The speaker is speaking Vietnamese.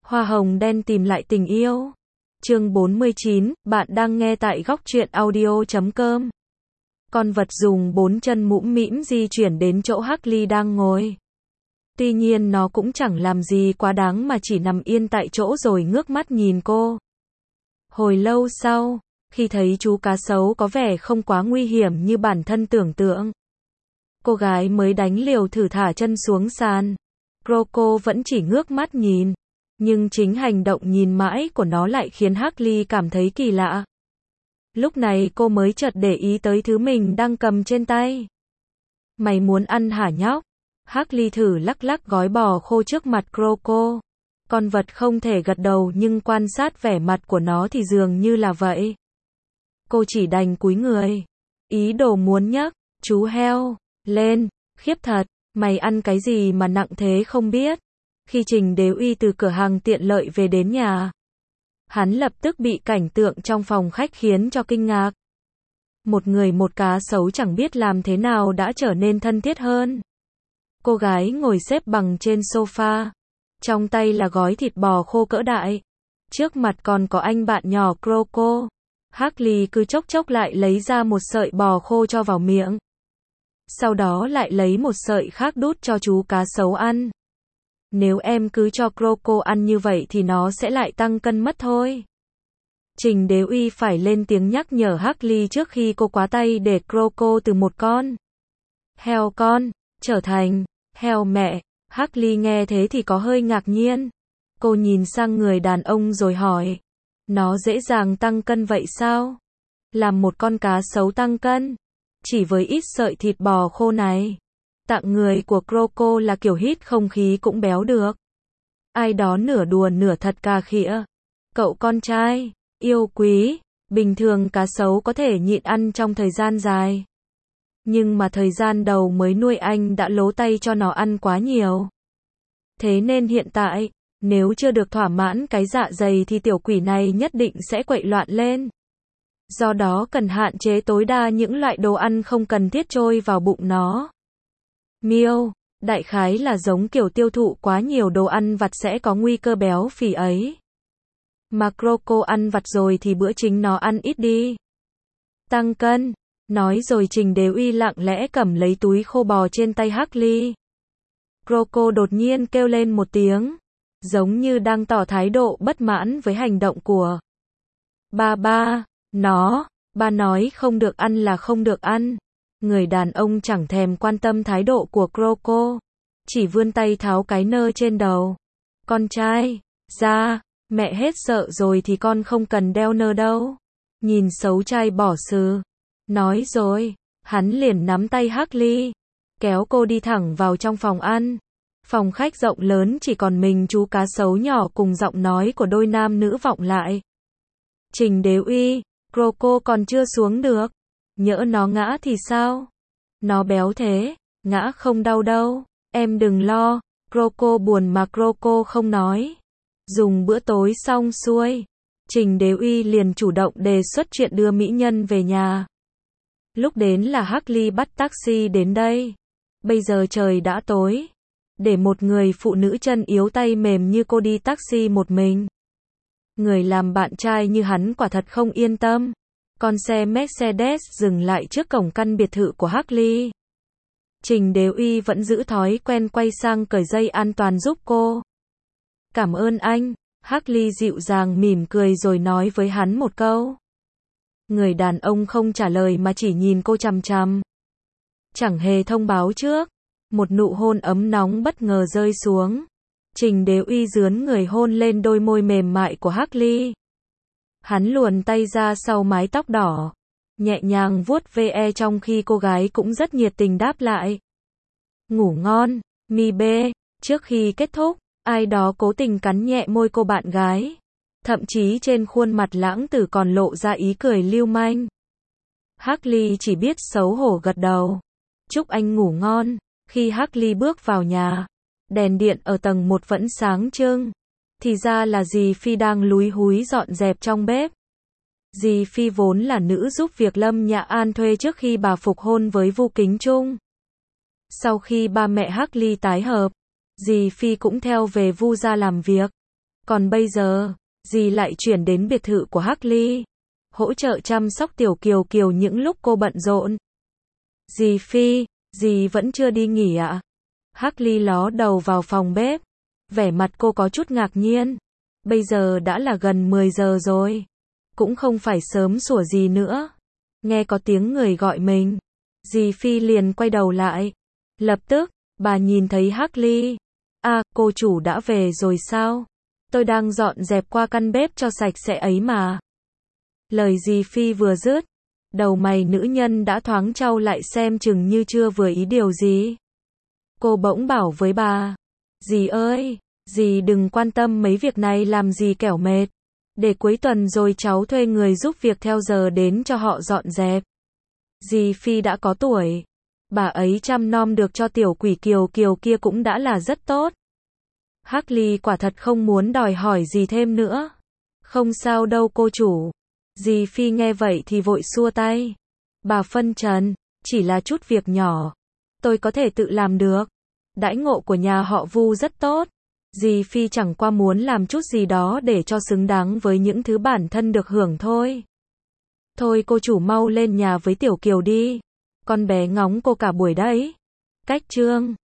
Hoa hồng đen tìm lại tình yêu. Chương 49, bạn đang nghe tại góc truyện audio.com. Con vật dùng 4 chân mũm mĩm di chuyển đến chỗ Hắc Ly đang ngồi. Tuy nhiên nó cũng chẳng làm gì quá đáng mà chỉ nằm yên tại chỗ rồi ngước mắt nhìn cô. Hồi lâu sau, khi thấy chú cá sấu có vẻ không quá nguy hiểm như bản thân tưởng tượng, cô gái mới đánh liều thử thả chân xuống sàn. Croco vẫn chỉ ngước mắt nhìn, nhưng chính hành động nhìn mãi của nó lại khiến Hắc Ly cảm thấy kỳ lạ. Lúc này cô mới chợt để ý tới thứ mình đang cầm trên tay. Mày muốn ăn hả nhóc? Hắc Ly thử lắc lắc gói bò khô trước mặt Croco. Con vật không thể gật đầu nhưng quan sát vẻ mặt của nó thì dường như là vậy. Cô chỉ đành cúi người, ý đồ muốn nhấc chú heo lên. Khiếp thật, mày ăn cái gì mà nặng thế không biết? Khi Trình Đế Uy từ cửa hàng tiện lợi về đến nhà, hắn lập tức bị cảnh tượng trong phòng khách khiến cho kinh ngạc. Một người một cá sấu chẳng biết làm thế nào đã trở nên thân thiết hơn. Cô gái ngồi xếp bằng trên sofa, trong tay là gói thịt bò khô cỡ đại. Trước mặt còn có anh bạn nhỏ Croco. Hắc Ly cứ chốc chốc lại lấy ra một sợi bò khô cho vào miệng. Sau đó lại lấy một sợi khác đút cho chú cá sấu ăn. Nếu em cứ cho Croco ăn như vậy thì nó sẽ lại tăng cân mất thôi. Trình Đế Uy phải lên tiếng nhắc nhở Hắc Ly trước khi cô quá tay để Croco từ một con heo con trở thành heo mẹ. Hắc Ly nghe thế thì có hơi ngạc nhiên. Cô nhìn sang người đàn ông rồi hỏi, nó dễ dàng tăng cân vậy sao? Làm một con cá sấu tăng cân chỉ với ít sợi thịt bò khô này? Tạng người của Croco là kiểu hít không khí cũng béo được. Ai đó nửa đùa nửa thật cà khịa. Cậu con trai yêu quý, bình thường cá sấu có thể nhịn ăn trong thời gian dài. Nhưng mà thời gian đầu mới nuôi anh đã lố tay cho nó ăn quá nhiều. Thế nên hiện tại, nếu chưa được thỏa mãn cái dạ dày thì tiểu quỷ này nhất định sẽ quậy loạn lên. Do đó cần hạn chế tối đa những loại đồ ăn không cần thiết trôi vào bụng nó. Miêu, đại khái là giống kiểu tiêu thụ quá nhiều đồ ăn vặt sẽ có nguy cơ béo phì ấy. Mà Croco ăn vặt rồi thì bữa chính nó ăn ít đi. Tăng cân. Nói rồi Trình Đế Uy lặng lẽ cầm lấy túi khô bò trên tay Hắc Ly. Croco đột nhiên kêu lên một tiếng, giống như đang tỏ thái độ bất mãn với hành động của ba nó. Ba nói không được ăn là không được ăn. Người đàn ông chẳng thèm quan tâm thái độ của Croco, chỉ vươn tay tháo cái nơ trên đầu. Con trai, ra, mẹ hết sợ rồi thì con không cần đeo nơ đâu. Nhìn xấu trai bỏ xừ. Nói rồi, hắn liền nắm tay Hắc Ly, kéo cô đi thẳng vào trong phòng ăn. Phòng khách rộng lớn chỉ còn mình chú cá sấu nhỏ cùng giọng nói của đôi nam nữ vọng lại. Trình Đế Uy, Croco còn chưa xuống được. Nhỡ nó ngã thì sao? Nó béo thế, ngã không đau đâu. Em đừng lo. Croco buồn mà Croco không nói. Dùng bữa tối xong xuôi, Trình Đế Uy liền chủ động đề xuất chuyện đưa mỹ nhân về nhà. Lúc đến là Hắc Ly bắt taxi đến đây. Bây giờ trời đã tối. Để một người phụ nữ chân yếu tay mềm như cô đi taxi một mình. Người làm bạn trai như hắn quả thật không yên tâm. Con xe Mercedes dừng lại trước cổng căn biệt thự của Hắc Ly. Trình Đế Uy vẫn giữ thói quen quay sang cởi dây an toàn giúp cô. Cảm ơn anh. Hắc Ly dịu dàng mỉm cười rồi nói với hắn một câu. Người đàn ông không trả lời mà chỉ nhìn cô chằm chằm. Chẳng hề thông báo trước. Một nụ hôn ấm nóng bất ngờ rơi xuống. Trình Đế Uy dướn người hôn lên đôi môi mềm mại của Hắc Ly. Hắn luồn tay ra sau mái tóc đỏ, nhẹ nhàng vuốt ve trong khi cô gái cũng rất nhiệt tình đáp lại. Ngủ ngon, mi bê. Trước khi kết thúc, ai đó cố tình cắn nhẹ môi cô bạn gái. Thậm chí trên khuôn mặt lãng tử còn lộ ra ý cười lưu manh. Hắc Ly chỉ biết xấu hổ gật đầu. Chúc anh ngủ ngon. Khi Hắc Ly bước vào nhà, đèn điện ở tầng 1 vẫn sáng trưng. Thì ra là dì Phi đang lúi húi dọn dẹp trong bếp. Dì Phi vốn là nữ giúp việc Lâm Nhã An thuê trước khi bà phục hôn với Vu Kính Trung. Sau khi ba mẹ Hắc Ly tái hợp, dì Phi cũng theo về Vu gia làm việc. Còn bây giờ, dì lại chuyển đến biệt thự của Hắc Ly, hỗ trợ chăm sóc Tiểu Kiều Kiều những lúc cô bận rộn. Dì Phi, dì vẫn chưa đi nghỉ ạ? Hắc Ly ló đầu vào phòng bếp, vẻ mặt cô có chút ngạc nhiên. Bây giờ đã là gần 10 giờ rồi, cũng không phải sớm sủa gì nữa. Nghe có tiếng người gọi mình, dì Phi liền quay đầu lại. Lập tức, bà nhìn thấy Hắc Ly. À, cô chủ đã về rồi sao? Tôi đang dọn dẹp qua căn bếp cho sạch sẽ ấy mà. Lời dì Phi vừa dứt, đầu mày nữ nhân đã thoáng chau lại xem chừng như chưa vừa ý điều gì. Cô bỗng bảo với bà, dì ơi, dì đừng quan tâm mấy việc này làm gì kẻo mệt. Để cuối tuần rồi cháu thuê người giúp việc theo giờ đến cho họ dọn dẹp. Dì Phi đã có tuổi, bà ấy chăm nom được cho tiểu quỷ Kiều Kiều kia cũng đã là rất tốt. Hắc Ly quả thật không muốn đòi hỏi gì thêm nữa. Không sao đâu cô chủ. Dì Phi nghe vậy thì vội xua tay. Bà phân trần, chỉ là chút việc nhỏ, tôi có thể tự làm được. Đãi ngộ của nhà họ Vu rất tốt. Dì Phi chẳng qua muốn làm chút gì đó để cho xứng đáng với những thứ bản thân được hưởng thôi. Thôi cô chủ mau lên nhà với Tiểu Kiều đi. Con bé ngóng cô cả buổi đấy. Cách chương